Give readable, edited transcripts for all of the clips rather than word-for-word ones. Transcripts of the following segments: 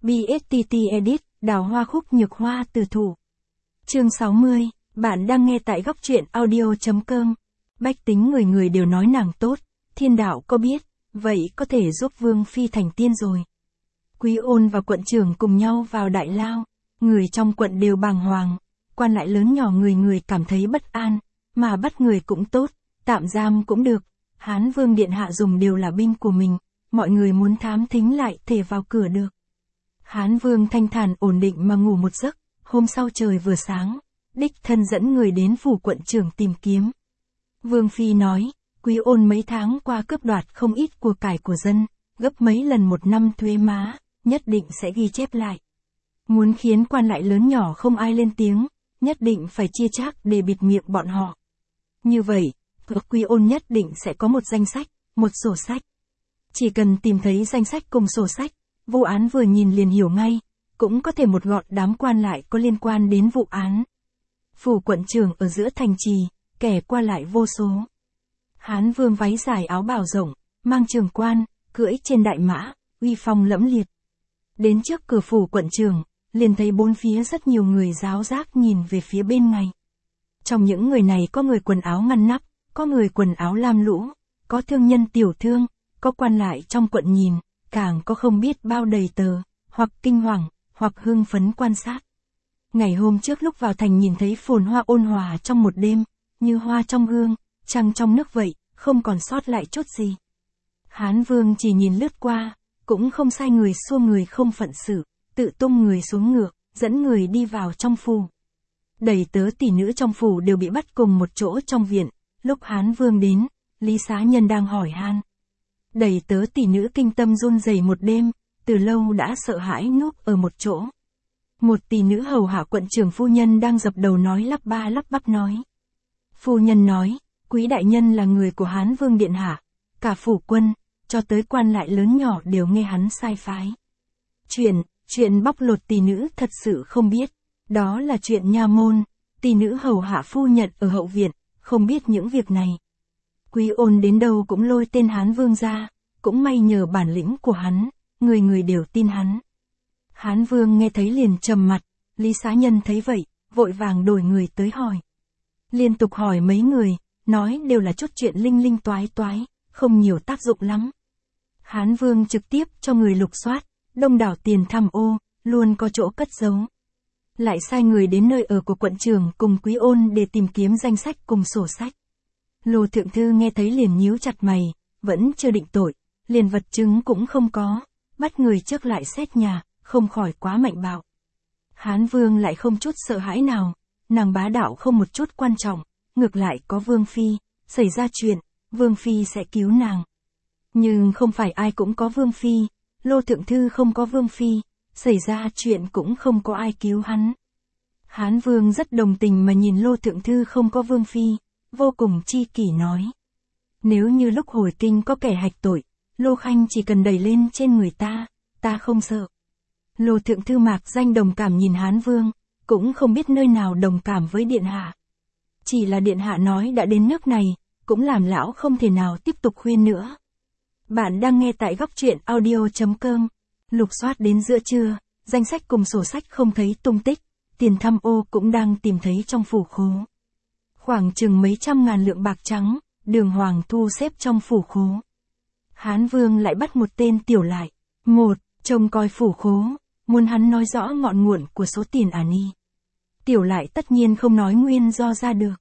BSTT Edit, đào hoa khúc nhược hoa từ thủ. Chương 60, bạn đang nghe tại góc truyện audio.com. Bách tính người người đều nói nàng tốt, thiên đạo có biết, vậy có thể giúp Vương Phi thành tiên rồi. Quý Ôn và quận trưởng cùng nhau vào đại lao, người trong quận đều bàng hoàng, quan lại lớn nhỏ người người cảm thấy bất an, mà bắt người cũng tốt, tạm giam cũng được, Hán Vương Điện Hạ dùng đều là binh của mình, mọi người muốn thám thính lại thể vào cửa được. Hán Vương thanh thản ổn định mà ngủ một giấc, hôm sau trời vừa sáng, đích thân dẫn người đến phủ quận trưởng tìm kiếm. Vương Phi nói, Quý Ôn mấy tháng qua cướp đoạt không ít của cải của dân, gấp mấy lần một năm thuế má, nhất định sẽ ghi chép lại. Muốn khiến quan lại lớn nhỏ không ai lên tiếng, nhất định phải chia chác để bịt miệng bọn họ. Như vậy, Quý Ôn nhất định sẽ có một danh sách, một sổ sách. Chỉ cần tìm thấy danh sách cùng sổ sách, vụ án vừa nhìn liền hiểu ngay, cũng có thể một gọn đám quan lại có liên quan đến vụ án. Phủ quận trưởng ở giữa thành trì, kẻ qua lại vô số. Hán Vương váy dài áo bào rộng, mang trường quan, cưỡi trên đại mã, uy phong lẫm liệt. Đến trước cửa phủ quận trưởng, liền thấy bốn phía rất nhiều người ráo rác nhìn về phía bên ngay. Trong những người này có người quần áo ngăn nắp, có người quần áo lam lũ, có thương nhân tiểu thương, có quan lại trong quận nhìn, càng có không biết bao đầy tờ, hoặc kinh hoàng, hoặc hưng phấn quan sát. Ngày hôm trước lúc vào thành nhìn thấy phồn hoa ôn hòa trong một đêm, như hoa trong gương, trăng trong nước vậy, không còn sót lại chút gì. Hán Vương chỉ nhìn lướt qua, cũng không sai người xua người không phận sự, tự tung người xuống ngựa, dẫn người đi vào trong phủ. Đầy tớ tỷ nữ trong phủ đều bị bắt cùng một chỗ trong viện, lúc Hán Vương đến, Lý Xá Nhân đang hỏi han. Đầy tớ tỷ nữ kinh tâm run rẩy một đêm, từ lâu đã sợ hãi núp ở một chỗ. Một tỷ nữ hầu hạ quận trưởng phu nhân đang dập đầu nói lắp ba lắp bắp nói. Phu nhân nói, Quý đại nhân là người của Hán Vương Điện Hạ, cả phủ quân, cho tới quan lại lớn nhỏ đều nghe hắn sai phái. Chuyện bóc lột tỷ nữ thật sự không biết, đó là chuyện nha môn, tỷ nữ hầu hạ phu nhận ở hậu viện, không biết những việc này. Quý Ôn đến đâu cũng lôi tên Hán Vương ra, cũng may nhờ bản lĩnh của hắn, người người đều tin hắn. Hán Vương nghe thấy liền trầm mặt, Lý Xá Nhân thấy vậy, vội vàng đổi người tới hỏi. Liên tục hỏi mấy người, nói đều là chút chuyện linh linh toái toái, không nhiều tác dụng lắm. Hán Vương trực tiếp cho người lục soát, đông đảo tiền tham ô, luôn có chỗ cất giấu. Lại sai người đến nơi ở của quận trưởng cùng Quý Ôn để tìm kiếm danh sách cùng sổ sách. Lô Thượng Thư nghe thấy liền nhíu chặt mày, vẫn chưa định tội, liền vật chứng cũng không có, bắt người trước lại xét nhà, không khỏi quá mạnh bạo. Hán Vương lại không chút sợ hãi nào, nàng bá đạo không một chút quan trọng, ngược lại có Vương Phi, xảy ra chuyện, Vương Phi sẽ cứu nàng. Nhưng không phải ai cũng có Vương Phi, Lô Thượng Thư không có Vương Phi, xảy ra chuyện cũng không có ai cứu hắn. Hán Vương rất đồng tình mà nhìn Lô Thượng Thư không có Vương Phi, vô cùng chi kỷ nói. Nếu như lúc hồi kinh có kẻ hạch tội, Lô Khanh chỉ cần đẩy lên trên người ta không sợ. Lô Thượng Thư mạc danh đồng cảm nhìn Hán Vương, cũng không biết nơi nào đồng cảm với Điện Hạ. Chỉ là Điện Hạ nói đã đến nước này, cũng làm lão không thể nào tiếp tục khuyên nữa. Bạn đang nghe tại góc truyện audio.com. Lục soát đến giữa trưa, danh sách cùng sổ sách không thấy tung tích, tiền tham ô cũng đang tìm thấy trong phủ khố. Khoảng chừng mấy trăm ngàn lượng bạc trắng, đường hoàng thu xếp trong phủ khố. Hán Vương lại bắt một tên tiểu lại, trông coi phủ khố, muốn hắn nói rõ ngọn nguồn của số tiền ni. Tiểu lại tất nhiên không nói nguyên do ra được.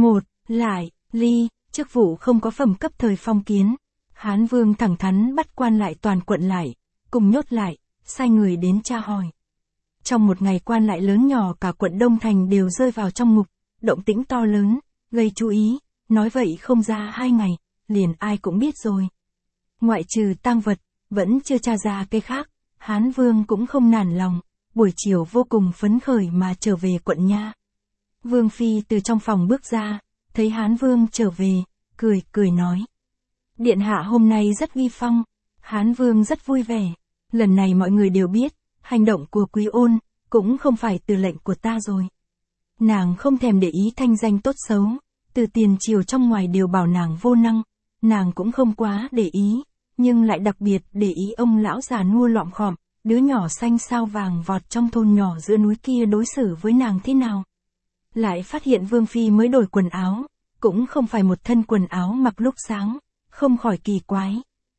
Chức vụ không có phẩm cấp thời phong kiến. Hán Vương thẳng thắn bắt quan lại toàn quận lại, cùng nhốt lại, sai người đến tra hỏi. Trong một ngày quan lại lớn nhỏ cả quận Đông Thành đều rơi vào trong ngục, động tĩnh to lớn, gây chú ý, nói vậy không ra 2 ngày, liền ai cũng biết rồi. Ngoại trừ tang vật, vẫn chưa tra ra cái khác, Hán Vương cũng không nản lòng, buổi chiều vô cùng phấn khởi mà trở về quận nha. Vương Phi từ trong phòng bước ra, thấy Hán Vương trở về, cười nói. Điện hạ hôm nay rất uy phong. Hán Vương rất vui vẻ. Lần này mọi người đều biết, hành động của Quý Ôn, cũng không phải từ lệnh của ta rồi. Nàng không thèm để ý thanh danh tốt xấu, từ tiền triều trong ngoài đều bảo nàng vô năng, nàng cũng không quá để ý, nhưng lại đặc biệt để ý ông lão già nua lọm khọm, đứa nhỏ xanh sao vàng vọt trong thôn nhỏ giữa núi kia đối xử với nàng thế nào. Lại phát hiện Vương Phi mới đổi quần áo, cũng không phải một thân quần áo mặc lúc sáng, không khỏi kỳ quái.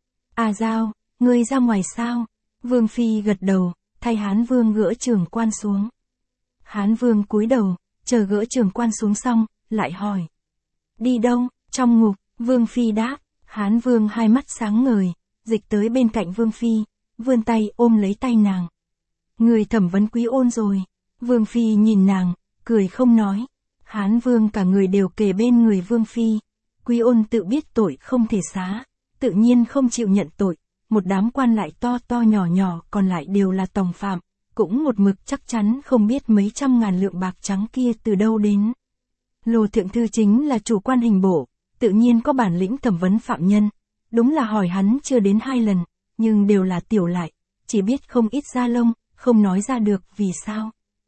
A Giao, ngươi ra ngoài sao? Vương Phi gật đầu, thay Hán Vương gỡ trường quan xuống. Hán Vương cúi đầu, chờ gỡ trường quan xuống xong, lại hỏi. Đi đâu? Trong ngục, Vương Phi đáp. Hán Vương hai mắt sáng ngời, dịch tới bên cạnh Vương Phi, vươn tay ôm lấy tay nàng. Người thẩm vấn Quý Ôn rồi. Vương Phi nhìn nàng, cười không nói. Hán Vương cả người đều kề bên người Vương Phi. Quý Ôn tự biết tội không thể xá, tự nhiên không chịu nhận tội. Một đám quan lại to to nhỏ nhỏ còn lại đều là tòng phạm, cũng một mực chắc chắn không biết mấy trăm ngàn lượng bạc trắng kia từ đâu đến. Lô Thượng Thư chính là chủ quan hình bộ, tự nhiên có bản lĩnh thẩm vấn phạm nhân. Đúng là hỏi hắn chưa đến 2 lần, nhưng đều là tiểu lại, chỉ biết không ít da lông, không nói ra được vì sao.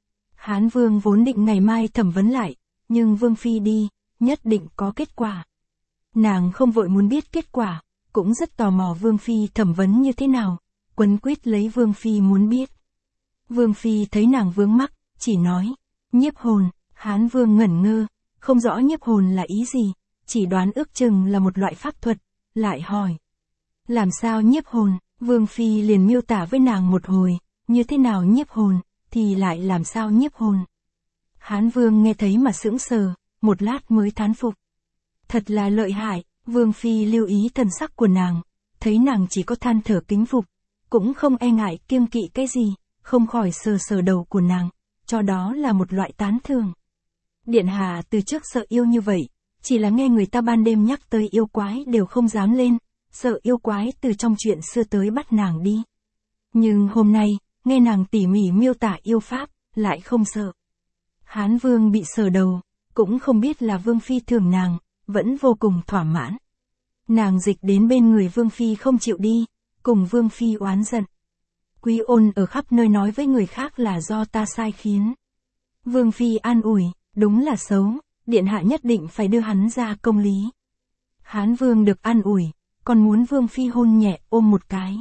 Hán Vương vốn định ngày mai thẩm vấn lại, nhưng Vương Phi đi, nhất định có kết quả. Nàng không vội muốn biết kết quả, cũng rất tò mò Vương Phi thẩm vấn như thế nào, quấn quýt lấy Vương Phi muốn biết. Vương Phi thấy nàng vướng mắc, chỉ nói, nhiếp hồn. Hán Vương ngẩn ngơ, không rõ nhiếp hồn là ý gì, chỉ đoán ước chừng là một loại pháp thuật, lại hỏi. Làm sao nhiếp hồn? Vương Phi liền miêu tả với nàng một hồi, như thế nào nhiếp hồn, thì lại làm sao nhiếp hồn. Hán Vương nghe thấy mà sững sờ, một lát mới thán phục. Thật là lợi hại. Vương Phi lưu ý thần sắc của nàng, thấy nàng chỉ có than thở kính phục, cũng không e ngại kiêng kỵ cái gì, không khỏi sờ sờ đầu của nàng, cho đó là một loại tán thưởng. Điện hạ từ trước sợ yêu như vậy, chỉ là nghe người ta ban đêm nhắc tới yêu quái đều không dám lên, sợ yêu quái từ trong chuyện xưa tới bắt nàng đi. Nhưng hôm nay, nghe nàng tỉ mỉ miêu tả yêu pháp, lại không sợ. Hán Vương bị sờ đầu, cũng không biết là Vương Phi thưởng nàng, vẫn vô cùng thỏa mãn. Nàng dịch đến bên người Vương Phi không chịu đi, cùng Vương Phi oán giận. Quý Ôn ở khắp nơi nói với người khác là do ta sai khiến. Vương Phi an ủi, đúng là xấu, điện hạ nhất định phải đưa hắn ra công lý. Hán Vương được an ủi, còn muốn Vương Phi hôn nhẹ ôm một cái.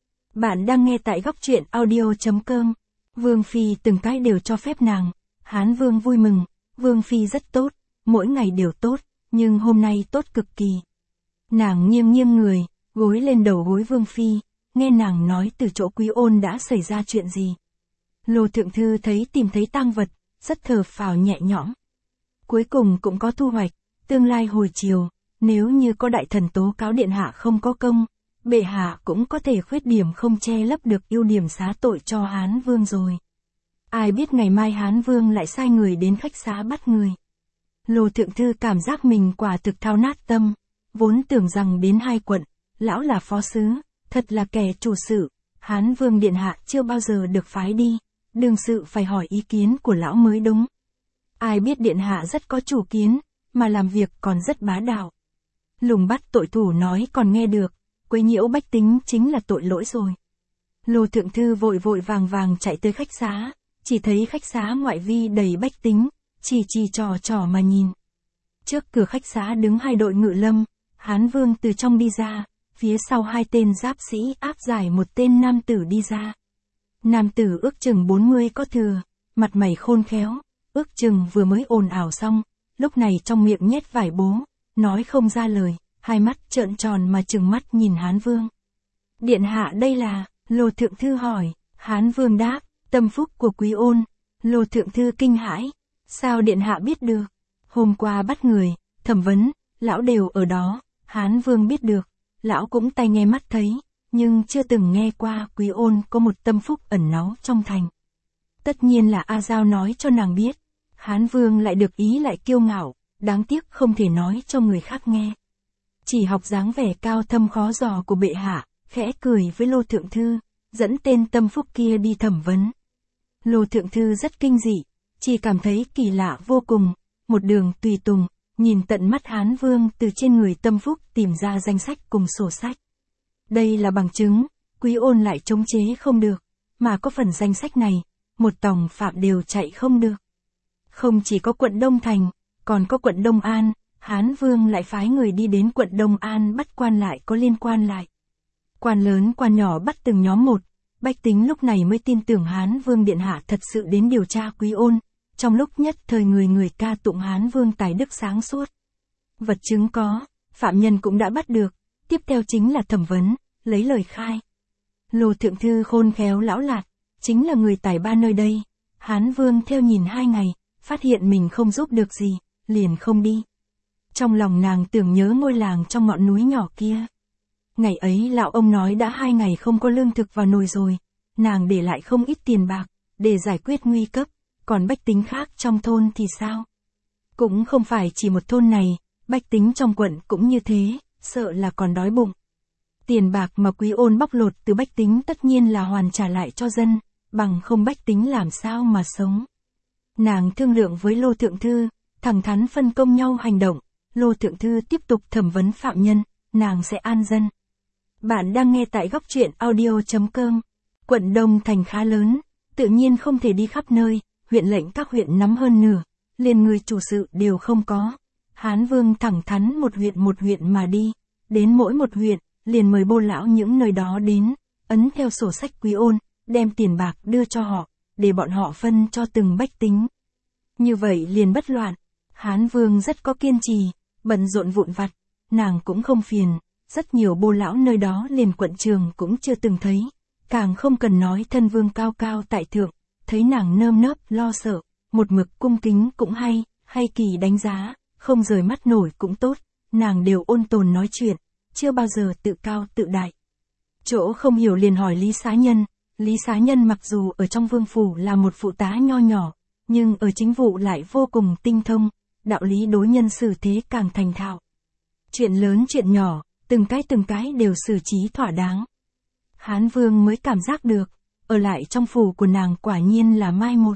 Bạn đang nghe tại góc truyện audio.com. Vương Phi từng cái đều cho phép nàng. Hán Vương vui mừng, Vương Phi rất tốt, mỗi ngày đều tốt, nhưng hôm nay tốt cực kỳ. Nàng nghiêng nghiêng người, gối lên đầu gối Vương Phi, nghe nàng nói từ chỗ Quý Ôn đã xảy ra chuyện gì. Lô Thượng Thư thấy tìm thấy tang vật, rất thở phào nhẹ nhõm. Cuối cùng cũng có thu hoạch, tương lai hồi chiều, nếu như có đại thần tố cáo điện hạ không có công, bệ hạ cũng có thể khuyết điểm không che lấp được ưu điểm xá tội cho Hán Vương rồi. Ai biết ngày mai Hán Vương lại sai người đến khách xá bắt người. Lô Thượng Thư cảm giác mình quả thực thao nát tâm, vốn tưởng rằng đến 2 quận, lão là phó sứ, thật là kẻ chủ sự, Hán Vương điện hạ chưa bao giờ được phái đi, đương sự phải hỏi ý kiến của lão mới đúng. Ai biết điện hạ rất có chủ kiến, mà làm việc còn rất bá đạo. Lùng bắt tội thủ nói còn nghe được, quấy nhiễu bách tính chính là tội lỗi rồi. Lô Thượng Thư vội vội vàng vàng chạy tới khách xá, chỉ thấy khách xá ngoại vi đầy bách tính, chỉ trò trò mà nhìn. Trước cửa khách xá đứng 2 đội ngự lâm, Hán Vương từ trong đi ra, phía sau 2 tên giáp sĩ áp giải một tên nam tử đi ra. Nam tử ước chừng 40 có thừa, mặt mày khôn khéo, ước chừng vừa mới ồn ào xong, lúc này trong miệng nhét vải bố, nói không ra lời, 2 mắt trợn tròn mà trừng mắt nhìn Hán Vương. Điện hạ đây là, Lô Thượng Thư hỏi, Hán Vương đáp, tâm phúc của Quý Ôn. Lô Thượng Thư kinh hãi, sao điện hạ biết được? Hôm qua bắt người, thẩm vấn, lão đều ở đó. Hán Vương biết được, lão cũng tai nghe mắt thấy, nhưng chưa từng nghe qua Quý Ôn có một tâm phúc ẩn náu trong thành. Tất nhiên là A Giao nói cho nàng biết. Hán Vương lại được ý lại kiêu ngạo, đáng tiếc không thể nói cho người khác nghe. Chỉ học dáng vẻ cao thâm khó dò của bệ hạ, khẽ cười với Lô Thượng Thư, dẫn tên tâm phúc kia đi thẩm vấn. Lô Thượng Thư rất kinh dị, chỉ cảm thấy kỳ lạ vô cùng, một đường tùy tùng, nhìn tận mắt Hán Vương từ trên người tâm phúc tìm ra danh sách cùng sổ sách. Đây là bằng chứng, Quý Ôn lại chống chế không được, mà có phần danh sách này, một tòng phạm đều chạy không được. Không chỉ có quận Đông Thành, còn có quận Đông An, Hán Vương lại phái người đi đến quận Đông An bắt quan lại có liên quan lại. Quan lớn quan nhỏ bắt từng nhóm một, Bách tính lúc này mới tin tưởng Hán Vương Điện Hạ thật sự đến điều tra Quý Ôn, trong lúc nhất thời người người ca tụng Hán Vương tài đức sáng suốt. Vật chứng có, phạm nhân cũng đã bắt được, tiếp theo chính là thẩm vấn, lấy lời khai. Lô Thượng Thư khôn khéo lão lạt, chính là người tài ba nơi đây. Hán Vương theo nhìn 2 ngày, phát hiện mình không giúp được gì, liền không đi. Trong lòng nàng tưởng nhớ ngôi làng trong ngọn núi nhỏ kia. Ngày ấy lão ông nói đã 2 ngày không có lương thực vào nồi rồi, nàng để lại không ít tiền bạc, để giải quyết nguy cấp, còn bách tính khác trong thôn thì sao? Cũng không phải chỉ một thôn này, bách tính trong quận cũng như thế, sợ là còn đói bụng. Tiền bạc mà Quý Ôn bóc lột từ bách tính tất nhiên là hoàn trả lại cho dân, bằng không bách tính làm sao mà sống. Nàng thương lượng với Lô Thượng Thư, thẳng thắn phân công nhau hành động, Lô Thượng Thư tiếp tục thẩm vấn phạm nhân, nàng sẽ an dân. Bạn đang nghe tại góc truyện audio.com. Quận Đông Thành khá lớn, tự nhiên không thể đi khắp nơi, huyện lệnh các huyện nắm hơn nửa, liền người chủ sự đều không có. Hán Vương thẳng thắn một huyện mà đi, đến mỗi một huyện, liền mời bô lão những nơi đó đến, ấn theo sổ sách Quý Ôn, đem tiền bạc đưa cho họ, để bọn họ phân cho từng bách tính. Như vậy liền bất loạn. Hán Vương rất có kiên trì, bận rộn vụn vặt, nàng cũng không phiền, rất nhiều bô lão nơi đó liền quận trường cũng chưa từng thấy, càng không cần nói thân vương cao cao tại thượng, thấy nàng nơm nớp lo sợ, một mực cung kính cũng hay kỳ đánh giá, không rời mắt nổi cũng tốt, nàng đều ôn tồn nói chuyện, chưa bao giờ tự cao tự đại. Chỗ không hiểu liền hỏi Lý Xá Nhân. Lý Xá Nhân mặc dù ở trong vương phủ là một phụ tá nho nhỏ, nhưng ở chính vụ lại vô cùng tinh thông, đạo lý đối nhân xử thế càng thành thạo. Chuyện lớn chuyện nhỏ, từng cái đều xử trí thỏa đáng. Hán Vương mới cảm giác được, ở lại trong phủ của nàng quả nhiên là mai một.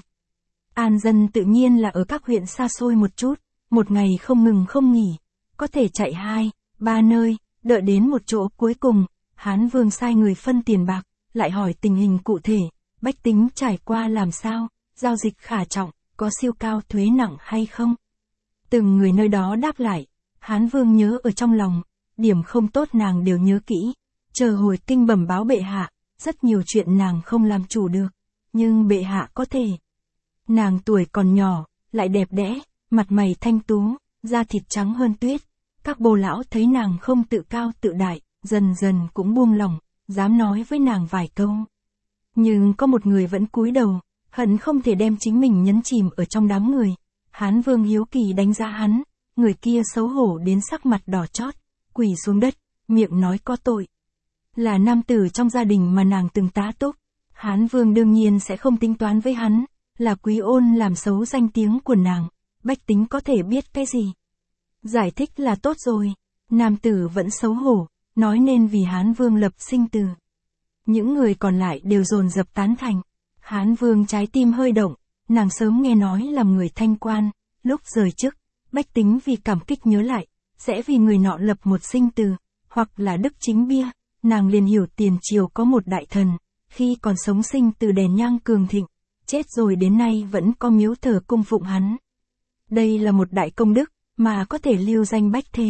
An dân tự nhiên là ở các huyện xa xôi một chút, một ngày không ngừng không nghỉ, có thể chạy 2-3 nơi, đợi đến một chỗ cuối cùng, Hán Vương sai người phân tiền bạc, lại hỏi tình hình cụ thể, bách tính trải qua làm sao, giao dịch khả trọng, có siêu cao thuế nặng hay không. Từng người nơi đó đáp lại, Hán Vương nhớ ở trong lòng, điểm không tốt nàng đều nhớ kỹ, chờ hồi kinh bẩm báo bệ hạ, rất nhiều chuyện nàng không làm chủ được, nhưng bệ hạ có thể. Nàng tuổi còn nhỏ, lại đẹp đẽ, mặt mày thanh tú, da thịt trắng hơn tuyết, các bô lão thấy nàng không tự cao tự đại, dần dần cũng buông lòng, dám nói với nàng vài câu. Nhưng có một người vẫn cúi đầu, hận không thể đem chính mình nhấn chìm ở trong đám người. Hán Vương hiếu kỳ đánh giá hắn, người kia xấu hổ đến sắc mặt đỏ chót, quỳ xuống đất, miệng nói có tội. Là nam tử trong gia đình mà nàng từng tá túc, Hán Vương đương nhiên sẽ không tính toán với hắn, là Quý Ôn làm xấu danh tiếng của nàng, bách tính có thể biết cái gì. Giải thích là tốt rồi, nam tử vẫn xấu hổ, nói nên vì Hán Vương lập sinh từ. Những người còn lại đều dồn dập tán thành. Hán Vương trái tim hơi động, nàng sớm nghe nói làm người thanh quan, lúc rời chức, bách tính vì cảm kích nhớ lại, sẽ vì người nọ lập một sinh từ, hoặc là đức chính bia, nàng liền hiểu tiền triều có một đại thần, khi còn sống sinh từ đèn nhang cường thịnh, chết rồi đến nay vẫn có miếu thờ cung phụng hắn. Đây là một đại công đức, mà có thể lưu danh bách thế.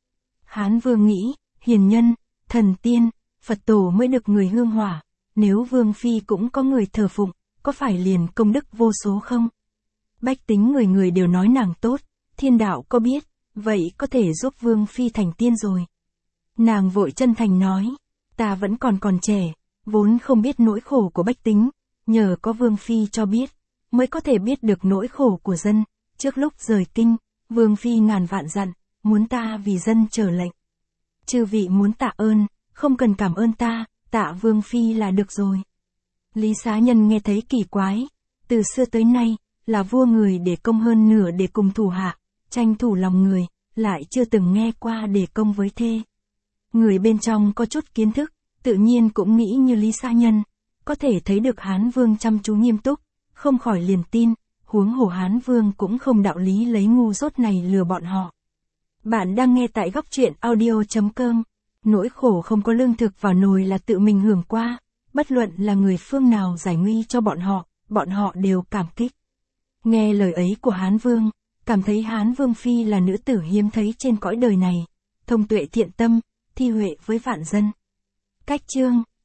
Hán Vương nghĩ, hiền nhân, thần tiên, Phật tổ mới được người hương hỏa, nếu Vương Phi cũng có người thờ phụng, có phải liền công đức vô số không? Bách tính người người đều nói nàng tốt, thiên đạo có biết, vậy có thể giúp Vương Phi thành tiên rồi. Nàng vội chân thành nói, ta vẫn còn trẻ, vốn không biết nỗi khổ của bách tính, nhờ có Vương Phi cho biết, mới có thể biết được nỗi khổ của dân. Trước lúc rời kinh, Vương Phi ngàn vạn dặn, muốn ta vì dân chờ lệnh. Chư vị muốn tạ ơn, không cần cảm ơn ta, tạ Vương Phi là được rồi. Lý Xá Nhân nghe thấy kỳ quái, từ xưa tới nay, là vua người để công hơn nửa để cùng thủ hạ, tranh thủ lòng người, lại chưa từng nghe qua để công với thê. Người bên trong có chút kiến thức, tự nhiên cũng nghĩ như Lý Xá Nhân, có thể thấy được Hán Vương chăm chú nghiêm túc, không khỏi liền tin, huống hồ Hán Vương cũng không đạo lý lấy ngu dốt này lừa bọn họ. Bạn đang nghe tại góc truyện audio.com. Nỗi khổ không có lương thực vào nồi là tự mình hưởng qua, bất luận là người phương nào giải nguy cho bọn họ đều cảm kích. Nghe lời ấy của Hán Vương, cảm thấy Hán Vương Phi là nữ tử hiếm thấy trên cõi đời này, thông tuệ thiện tâm, thi huệ với vạn dân. Cách chương